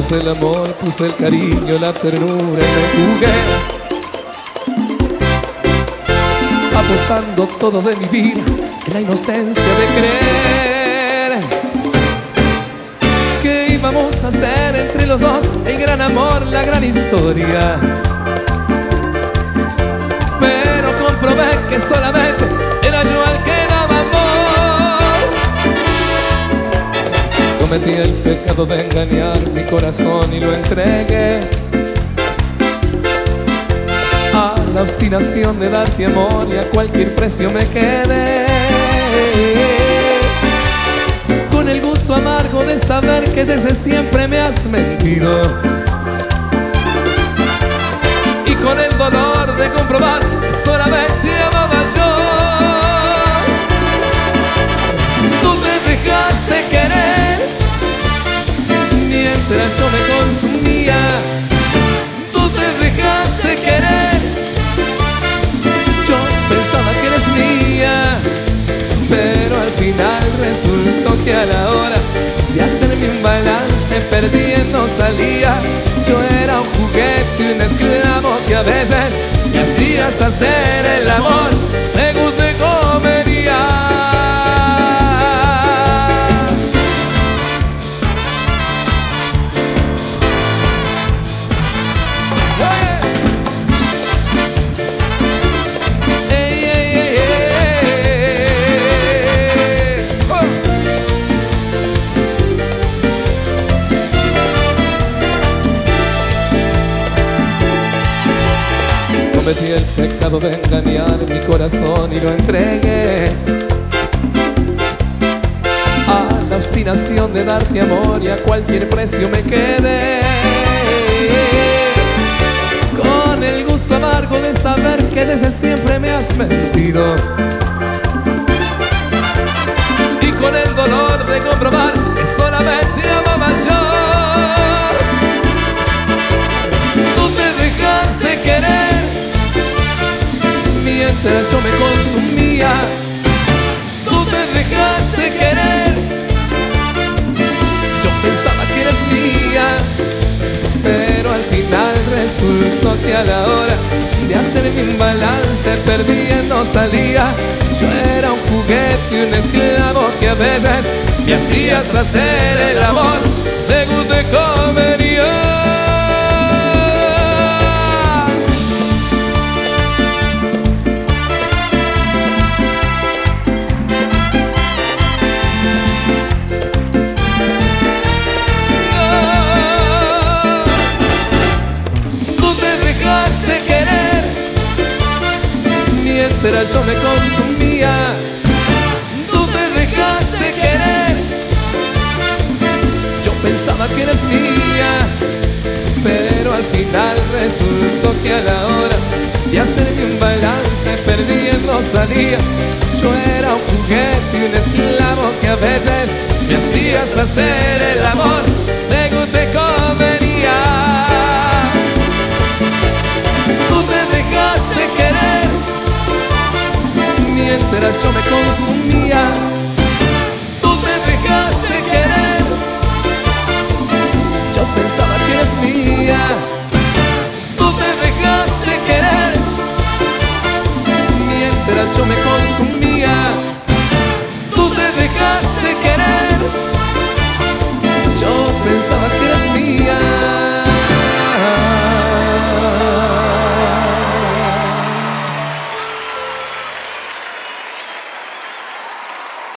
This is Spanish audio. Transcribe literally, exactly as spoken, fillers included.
Puse el amor, puse el cariño, la ternura y me jugué, apostando todo de mi vida en la inocencia de creer que íbamos a hacer entre los dos el gran amor, la gran historia. Pero comprobé que solamente era yo el que daba amor. Cometí el pecado de engañar mi corazón y lo entregué a la obstinación de darte amor, y a cualquier precio me quedé con el gusto amargo de saber que desde siempre me has mentido, y con el dolor de comprobar que solamente amaba yo. Tú te dejaste querer mientras yo me consumía. Tú te dejaste querer, yo pensaba que eres mía, pero al final resultó que a la hora de hacerme un balance perdiendo salía. Yo era un juguete, un esclavo que a veces me hacías hacer el amor según te convenía. Cometí el pecado de engañar mi corazón y lo entregué a la obstinación de darte amor, y a cualquier precio me quedé con el gusto amargo de saber que desde siempre me has mentido, y con el dolor de comprobar que solamente amaba yo. Tú te dejaste querer mientras yo me consumía. Tú te dejaste querer, yo pensaba que eres mía, pero al final resultó que a la hora de hacerme un balance perdiendo salía. Yo era un juguete, un esclavo que a veces me hacías hacer el amor según te convenía. Mientras yo me consumía, tú te dejaste querer, yo pensaba que eres mía, pero al final resultó que a la hora de hacerme un balance perdiendo salía. Yo era un juguete, un esclavo que a veces me hacías hacer el amor según te convenía. Tú te dejaste querer mientras yo me consumía.